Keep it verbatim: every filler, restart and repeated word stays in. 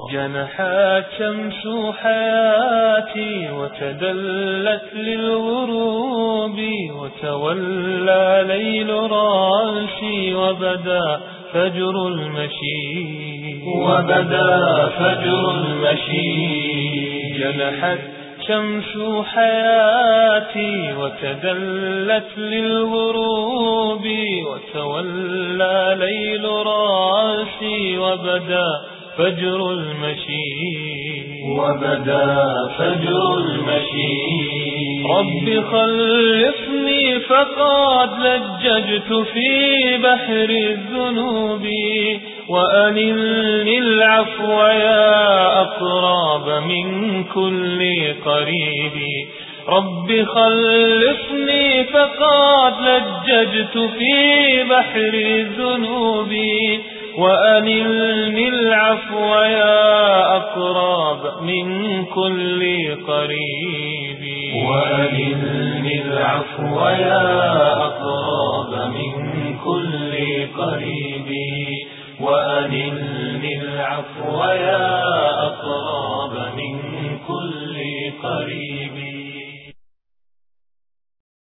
جنحت شمس حياتي وتدلت للغروب، وتولى ليل راسي وبدا فجر المشي وبدا فجر المشي. جنحت شمس حياتي وتدلت للغروب، وتولى ليل راسي وبدا فجر المشي وبدا فجر المشي. رب خلصني فقد لججت في بحر الذنوب، وأنلني العفو يا أقرب من كل قريب. رب خلصني فقد لججت في بحر الذنوب، وأنلني العفو يا أقرب من كل قريب. وأنلني العفو يا أقرب من كل قريب. وأنلني العفو يا